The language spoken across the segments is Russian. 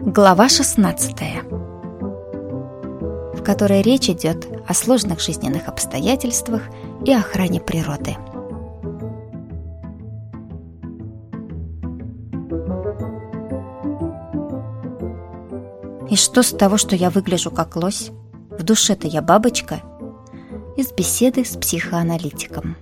Глава 16, в которой речь идет о сложных жизненных обстоятельствах и охране природы. И что с того, что я выгляжу как лось? В душе-то я бабочка. Из беседы с психоаналитиком.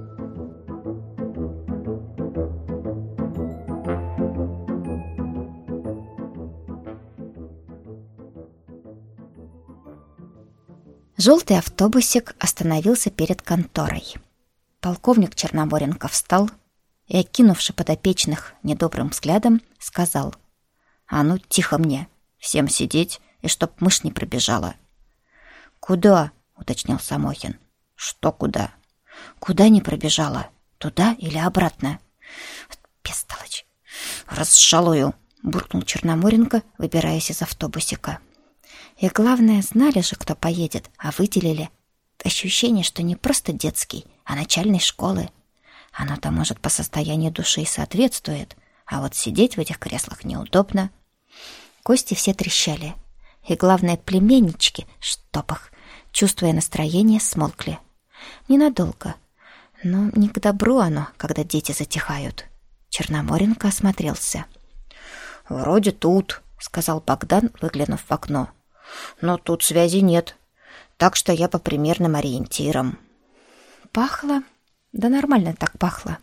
Желтый автобусик остановился перед конторой. Полковник Черноморенко встал и, окинувши подопечных недобрым взглядом, сказал: «А ну, тихо мне, всем сидеть, и чтоб мышь не пробежала». «Куда?» — уточнил Самохин. «Что куда?» «Куда не пробежала? Туда или обратно?» «Бестолочь! Разжалую!» — буркнул Черноморенко, выбираясь из автобусика. И главное, знали же, кто поедет, а выделили. Ощущение, что не просто детский, а начальной школы. Оно-то, может, по состоянию души и соответствует, а вот сидеть в этих креслах неудобно. Кости все трещали. И главное, племяннички, чтоб их, чувствуя настроение, смолкли. Ненадолго. Но не к добру оно, когда дети затихают. Черноморенко осмотрелся. «Вроде тут», — сказал Богдан, выглянув в окно. «Но тут связи нет, так что я по примерным ориентирам». Пахло? Да нормально так пахло.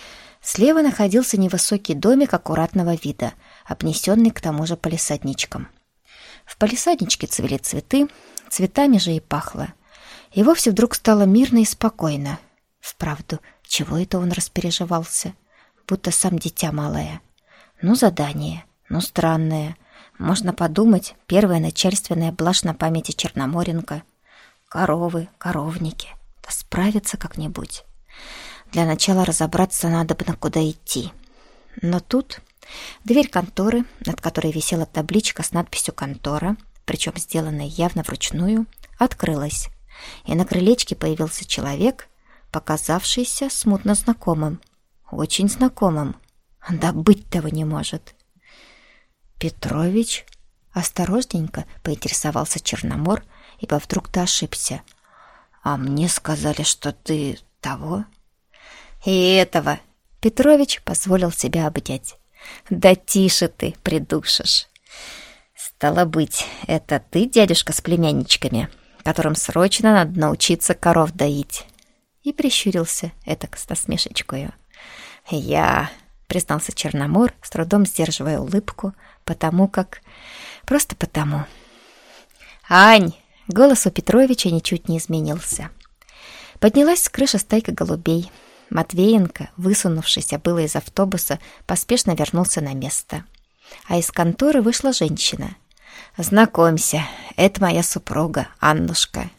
Слева находился невысокий домик аккуратного вида, обнесенный к тому же палисадничком. В палисадничке цвели цветы, цветами же и пахло. И вовсе вдруг стало мирно и спокойно. Вправду, чего это он распереживался? Будто сам дитя малое. Ну, задание, ну, странное. Можно подумать, первая начальственная блажь на памяти Черноморенко. Коровы, коровники. Да справиться как-нибудь. Для начала разобраться надо бы, куда идти. Но тут дверь конторы, над которой висела табличка с надписью «Контора», причем сделанная явно вручную, открылась. И на крылечке появился человек, показавшийся смутно знакомым. Очень знакомым. Да быть того не может. «Петрович?» — осторожненько поинтересовался Черномор, ибо вдруг-то ошибся. «А мне сказали, что ты того?» «И этого!» — Петрович позволил себя обнять. «Да тише ты, придушишь!» «Стало быть, это ты, дядюшка, с племянничками, которым срочно надо научиться коров доить?» И прищурился этак с насмешечкою. «Я...» — признался Черномор, с трудом сдерживая улыбку, потому как... Просто потому. «Ань!» — голос у Петровича ничуть не изменился. Поднялась с крыши стайка голубей. Матвеенко, высунувшийся было из автобуса, поспешно вернулся на место. А из конторы вышла женщина. «Знакомься, это моя супруга, Аннушка».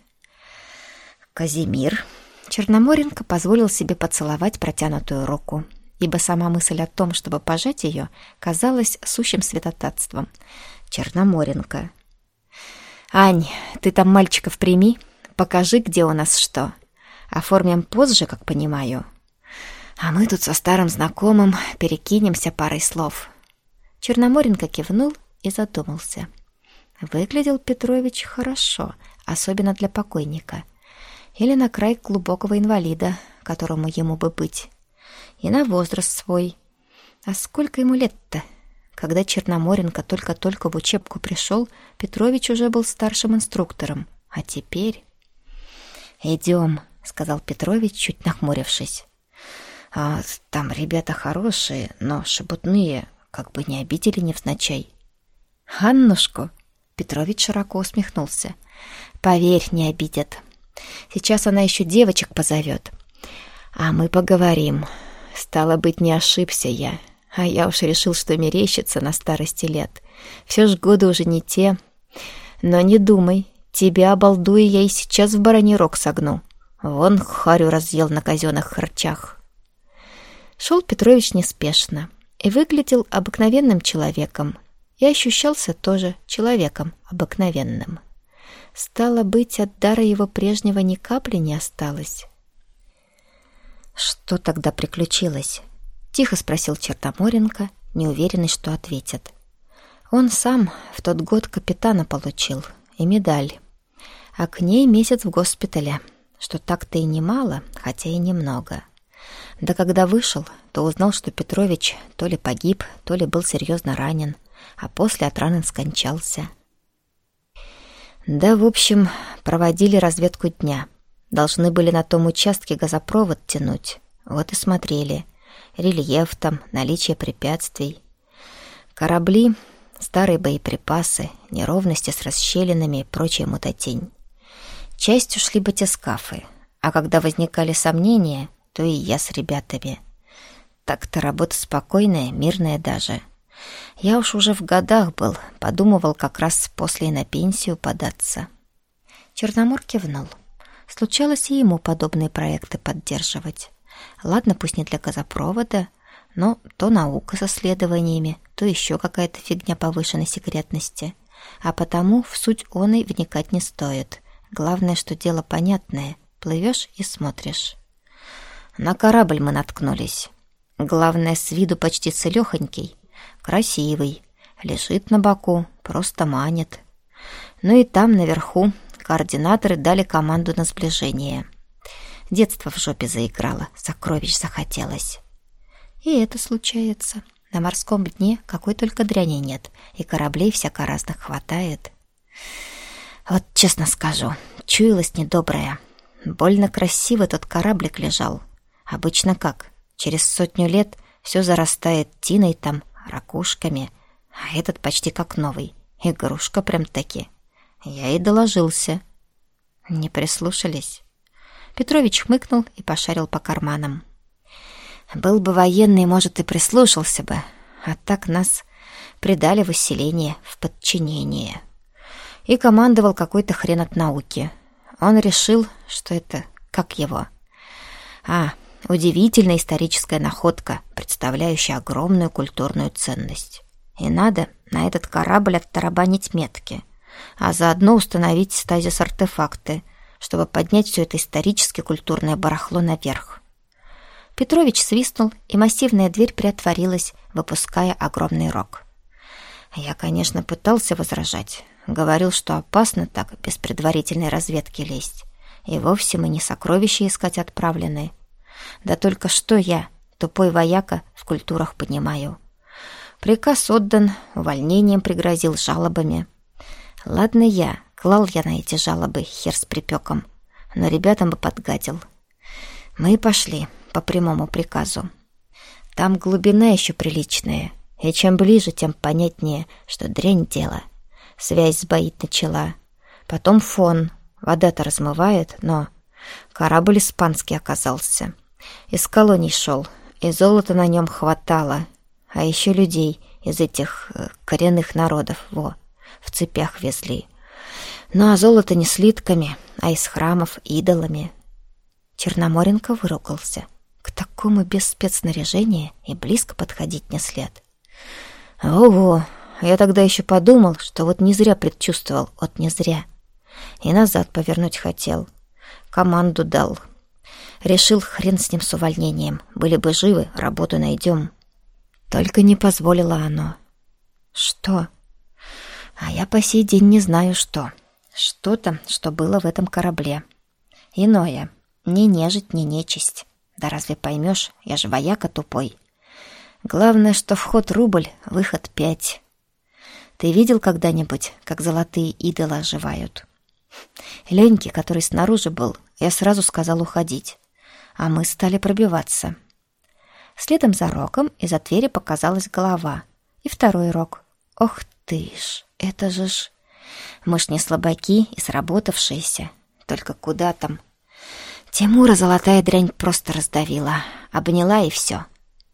«Казимир». Черноморенко позволил себе поцеловать протянутую руку, ибо сама мысль о том, чтобы пожать ее, казалась сущим святотатством. Черноморенко. «Ань, ты там мальчиков прими, покажи, где у нас что. Оформим позже, как понимаю. А мы тут со старым знакомым перекинемся парой слов». Черноморенко кивнул и задумался. Выглядел Петрович хорошо, особенно для покойника. Или на край глубокого инвалида, которому ему бы быть. И на возраст свой. А сколько ему лет-то? Когда Черноморенко только-только в учебку пришел, Петрович уже был старшим инструктором. А теперь... «Идем», — сказал Петрович, чуть нахмурившись. «А там ребята хорошие, но шебутные, как бы не обидели невзначай». «Аннушку?» — Петрович широко усмехнулся. «Поверь, не обидят. Сейчас она еще девочек позовет. А мы поговорим. Стало быть, не ошибся я. А я уж решил, что мерещится на старости лет. Все ж годы уже не те. Но не думай, тебя, обалдуя, я и сейчас в бараний рог согну. Вон харю разъел на казенных харчах». Шел Петрович неспешно и выглядел обыкновенным человеком, и ощущался тоже человеком обыкновенным. Стало быть, от дара его прежнего ни капли не осталось. «Что тогда приключилось?» — тихо спросил Черноморенко, неуверенный, что ответит. Он сам в тот год капитана получил и медаль, а к ней месяц в госпитале, что так-то и немало, хотя и немного. Да когда вышел, то узнал, что Петрович то ли погиб, то ли был серьезно ранен, а после от раны скончался. Да, в общем, проводили разведку дня. Должны были на том участке газопровод тянуть. Вот и смотрели. Рельеф там, наличие препятствий. Корабли, старые боеприпасы, неровности с расщелинами и прочая мутатень. Частью шли батискафы, а когда возникали сомнения, то и я с ребятами. Так-то работа спокойная, мирная даже. Я уж уже в годах был, подумывал как раз после и на пенсию податься. Черномор кивнул. Случалось и ему подобные проекты поддерживать. Ладно, пусть не для газопровода, но то наука с исследованиями, то еще какая-то фигня повышенной секретности. А потому в суть оной вникать не стоит. Главное, что дело понятное. Плывешь и смотришь. На корабль мы наткнулись. Главное, с виду почти целехонький. Красивый, лежит на боку, просто манит. Ну и там, наверху, координаторы дали команду на сближение. Детство в жопе заиграло, сокровищ захотелось. И это случается. На морском дне какой только дряни нет, и кораблей всяко разных хватает. Вот честно скажу, чуялось недоброе. Больно красиво тот кораблик лежал. Обычно как? Через 100 лет все зарастает тиной там, ракушками, а этот почти как новый. Игрушка прям-таки. Я и доложился. Не прислушались. Петрович хмыкнул и пошарил по карманам. Был бы военный, может, и прислушался бы, а так нас предали в усиление, в подчинение. И командовал какой-то хрен от науки. Он решил, что это... как его? Удивительная историческая находка, представляющая огромную культурную ценность. И надо на этот корабль оттарабанить метки, а заодно установить стазис-артефакты, чтобы поднять все это исторически-культурное барахло наверх. Петрович свистнул, и массивная дверь приотворилась, выпуская огромный рог. Я, конечно, пытался возражать. Говорил, что опасно так без предварительной разведки лезть. И вовсе мы не сокровища искать отправлены. Да только что я, тупой вояка, в культурах понимаю. Приказ отдан, увольнением пригрозил, жалобами. Ладно клал я на эти жалобы, хер с припеком, но ребятам бы подгадил. Мы пошли по прямому приказу. Там глубина еще приличная, и чем ближе, тем понятнее, что дрянь дело. Связь сбоить начала. Потом фон. Вода-то размывает, но... Корабль испанский оказался. Из колоний шел, и золота на нем хватало. А еще людей из этих коренных народов, в цепях везли. Ну а золото не слитками, а из храмов идолами. Черноморенко выругался. К такому без спецснаряжения и близко подходить не след. Ого! Я тогда еще подумал, что вот не зря предчувствовал, не зря. И назад повернуть хотел. Команду дал. Решил, хрен с ним с увольнением. Были бы живы, работу найдем. Только не позволило оно. Что? А я по сей день не знаю, что. Что-то, что было в этом корабле. Иное. Ни нежить, ни нечисть. Да разве поймешь? Я же вояка тупой. Главное, что вход рубль, выход 5. Ты видел когда-нибудь, как золотые идолы оживают? Леньке, который снаружи был, я сразу сказал уходить. А мы стали пробиваться. Следом за рогом из-за двери показалась голова. И второй рог. Ох ты ж, это же ж... Мы ж не слабаки и сработавшиеся. Только куда там? Тимура золотая дрянь просто раздавила. Обняла и все.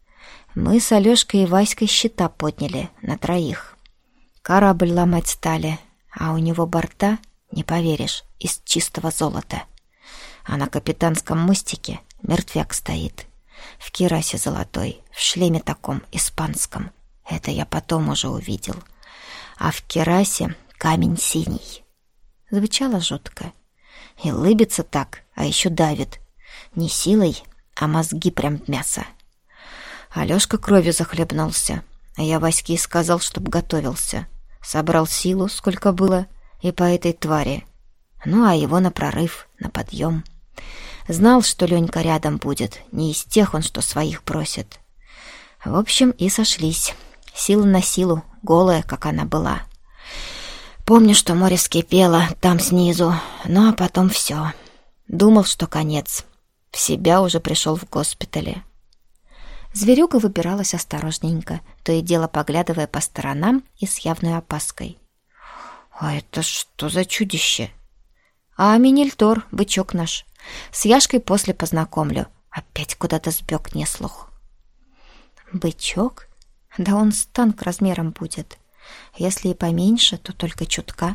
Мы с Алешкой и Васькой щита подняли на 3. Корабль ломать стали, а у него борта, не поверишь, из чистого золота. А на капитанском мостике мертвяк стоит. В кирасе золотой, в шлеме таком, испанском. Это я потом уже увидел. А в кирасе камень синий. Звучало жутко. И лыбится так, а еще давит. Не силой, а мозги прям мясо. Алешка кровью захлебнулся, А я Ваське сказал, чтоб готовился. Собрал силу, сколько было, и по этой твари. Ну, а его на прорыв, на подъем. Знал, что Ленька рядом будет, не из тех он, что своих просит. В общем, и сошлись. Сила на силу, голая, как она была. Помню, что море вскипело там снизу, ну а потом все. Думал, что конец. В себя уже пришел в госпитале. Зверюга выбиралась осторожненько, то и дело поглядывая по сторонам и с явной опаской. «А это что за чудище?» «А Минильтор, бычок наш. С Яшкой после познакомлю. Опять куда-то сбег неслух». «Бычок? Да он с танк размером будет. Если и поменьше, то только чутка».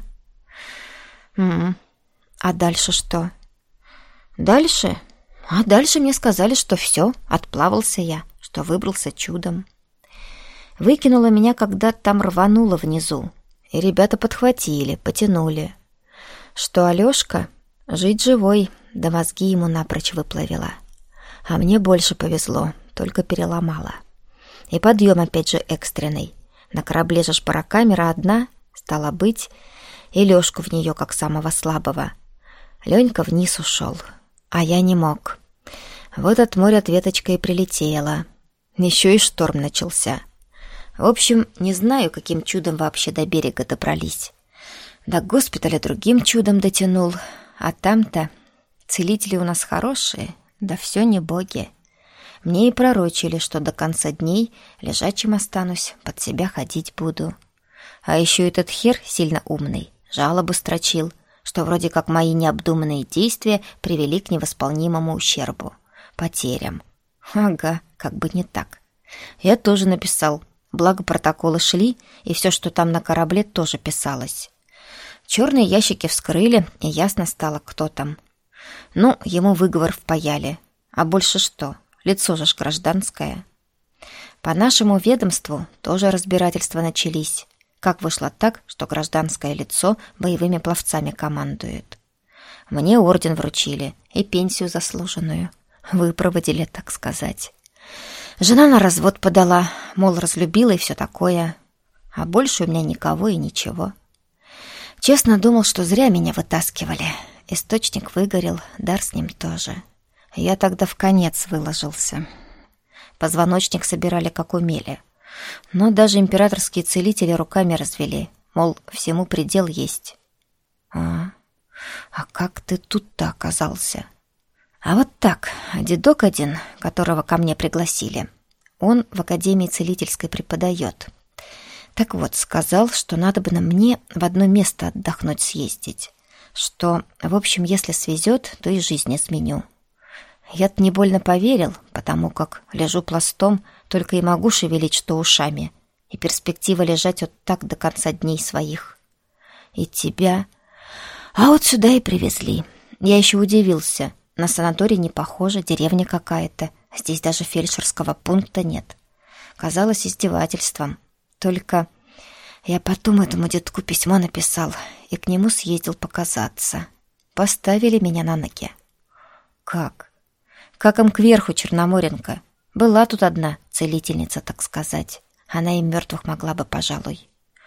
А дальше что?» «Дальше? А дальше мне сказали, что все, отплавался я, что выбрался чудом. Выкинуло меня, когда там рвануло внизу, и ребята подхватили, потянули. Что Алёшка жить живой, да мозги ему напрочь выплавила. А мне больше повезло, только переломала. И подъем опять же экстренный. На корабле же шпарокамера одна, стало быть, и Лёшку в нее как самого слабого. Ленька вниз ушел, а я не мог. Вот от моря ответочка и прилетела. Еще и шторм начался. В общем, не знаю, каким чудом вообще до берега добрались. До госпиталя другим чудом дотянул, а там-то целители у нас хорошие, да все не боги. Мне и пророчили, что до конца дней лежачим останусь, под себя ходить буду. А еще этот хер сильно умный, жалобы строчил, что вроде как мои необдуманные действия привели к невосполнимому ущербу, потерям. Ага, как бы не так. Я тоже написал, благо протоколы шли, и все, что там на корабле, тоже писалось. Черные ящики вскрыли, и ясно стало, кто там. Ну, ему выговор впаяли. А больше что? Лицо же ж гражданское. По нашему ведомству тоже разбирательства начались. Как вышло так, что гражданское лицо боевыми пловцами командует? Мне орден вручили и пенсию заслуженную. Выпроводили, так сказать. Жена на развод подала, мол, разлюбила и все такое. А больше у меня никого и ничего. Честно думал, что зря меня вытаскивали. Источник выгорел, дар с ним тоже. Я тогда в конец выложился. Позвоночник собирали как умели. Но даже императорские целители руками развели. Мол, всему предел есть. А как ты тут-то оказался? А вот так, дедок один, которого ко мне пригласили, он в Академии целительской преподает. Так вот, сказал, что надо бы на мне в одно место отдохнуть съездить. Что, в общем, если свезет, то и жизнь изменю. Я-то не больно поверил, потому как лежу пластом, только и могу шевелить что ушами. И перспектива лежать вот так до конца дней своих. И тебя... А вот сюда и привезли. Я еще удивился. На санаторий не похоже, деревня какая-то. Здесь даже фельдшерского пункта нет. Казалось издевательством. Только я потом этому детку письмо написал и к нему съездил показаться. Поставили меня на ноги. Как? Как им кверху, Черноморенко. Была тут одна целительница, так сказать. Она и мертвых могла бы, пожалуй.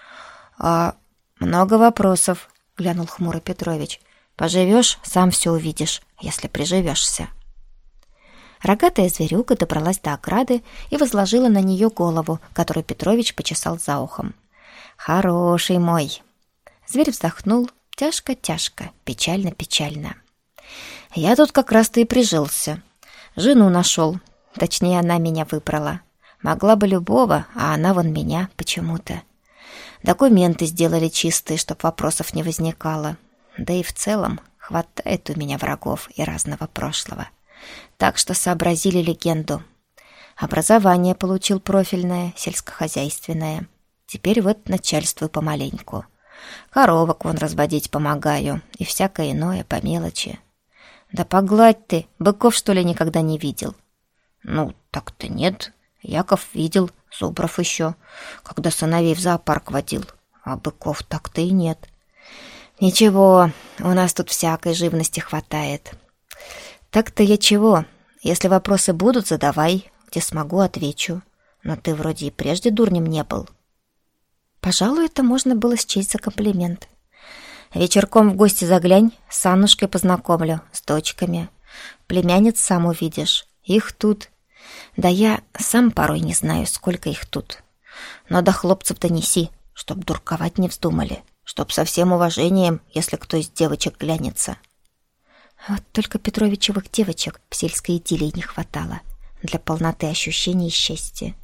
А много вопросов, глянул хмуро Петрович. Поживешь, сам все увидишь, если приживешься. Рогатая зверюга добралась до ограды и возложила на нее голову, которую Петрович почесал за ухом. «Хороший мой!» Зверь вздохнул тяжко-тяжко, печально-печально. «Я тут как раз-то и прижился. Жену нашел. Точнее, она меня выбрала. Могла бы любого, а она вон меня почему-то. Документы сделали чистые, чтоб вопросов не возникало. Да и в целом хватает у меня врагов и разного прошлого. Так что сообразили легенду. Образование получил профильное, сельскохозяйственное. Теперь вот начальствую помаленьку. Коровок вон разводить помогаю и всякое иное по мелочи. Да погладь ты, быков, что ли, никогда не видел? Ну, так-то нет. Яков видел, Зубров еще, когда сыновей в зоопарк водил. А быков так-то и нет. Ничего, у нас тут всякой живности хватает. Так-то я чего? Если вопросы будут, задавай, где смогу, отвечу. Но ты вроде и прежде дурнем не был. Пожалуй, это можно было счесть за комплимент. Вечерком в гости заглянь, с Аннушкой познакомлю, с дочками. Племянниц сам увидишь. Их тут. Да я сам порой не знаю, сколько их тут. Но до хлопцев донеси, чтоб дурковать не вздумали, чтоб со всем уважением, если кто из девочек глянется. Вот только Петровичевых девочек в сельской идиллии не хватало для полноты ощущений и счастья.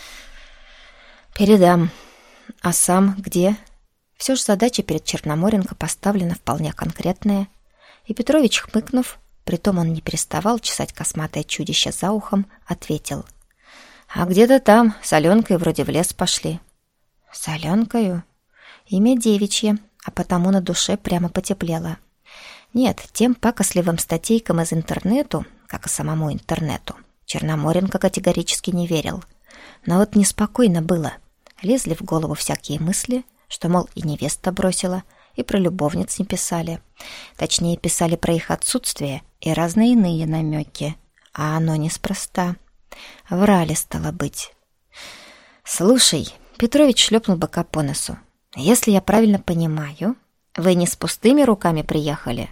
Передам. А сам где? Все же задача перед Черноморенко поставлена вполне конкретная. И Петрович, хмыкнув, притом он не переставал чесать косматое чудище за ухом, ответил. А где-то там с Аленкой вроде в лес пошли. С Аленкою? Имя девичье, а потому на душе прямо потеплело. Нет, тем пакостливым статейкам из интернету, как и самому интернету, Черноморенко категорически не верил. Но вот неспокойно было. Лезли в голову всякие мысли, что, мол, и невеста бросила, и про любовниц не писали. Точнее, писали про их отсутствие и разные иные намеки. А оно неспроста. Врали, стало быть. «Слушай», — Петрович шлепнул быка по носу, «если я правильно понимаю, вы не с пустыми руками приехали?»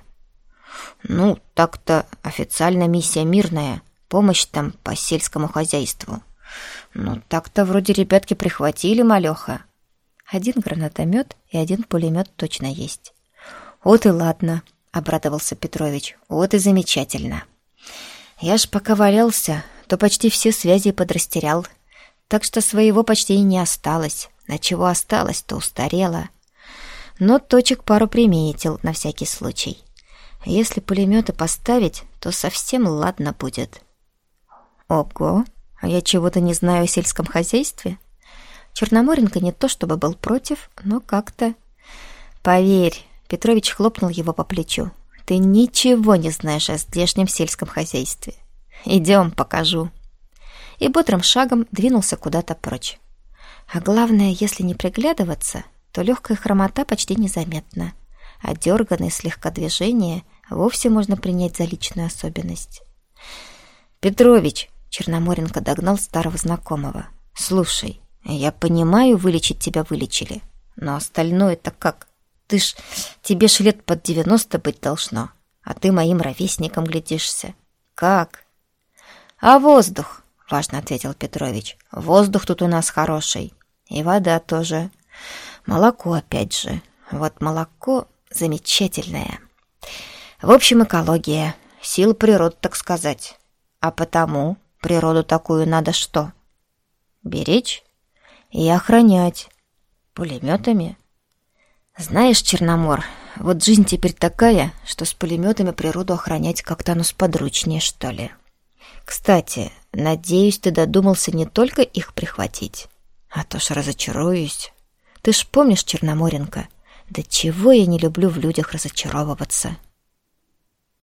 «Ну, так-то официально миссия мирная, помощь там по сельскому хозяйству. Ну, так-то вроде ребятки прихватили малёха. Один гранатомет и один пулемет точно есть». «Вот и ладно», — обрадовался Петрович, «вот и замечательно. Я ж пока валялся, то почти все связи подрастерял, так что своего почти и не осталось, а чего осталось, то устарело. Но точек пару приметил на всякий случай. Если пулеметы поставить, то совсем ладно будет». «Ого, а я чего-то не знаю о сельском хозяйстве?» Черноморенко не то чтобы был против, но как-то... «Поверь», — Петрович хлопнул его по плечу, «ты ничего не знаешь о здешнем сельском хозяйстве. Идем, покажу». И бодрым шагом двинулся куда-то прочь. А главное, если не приглядываться, то легкая хромота почти незаметна, а дерганные слегка движения вовсе можно принять за личную особенность. «Петрович», — Черноморенко догнал старого знакомого, «слушай, я понимаю, вылечить тебя вылечили, но остальное-то как? Тебе ж лет под 90 быть должно, а ты моим ровесником глядишься. Как?» «А воздух?» — важно ответил Петрович. «Воздух тут у нас хороший. И вода тоже. Молоко опять же. Вот молоко замечательное. В общем, экология. Сила природы, так сказать. А потому природу такую надо что? Беречь и охранять. Пулеметами? Знаешь, Черномор, вот жизнь теперь такая, что с пулеметами природу охранять как-то оно сподручнее, что ли. Кстати, надеюсь, ты додумался не только их прихватить, а то ж разочаруюсь. Ты ж помнишь, Черноморенко, да чего я не люблю в людях разочаровываться».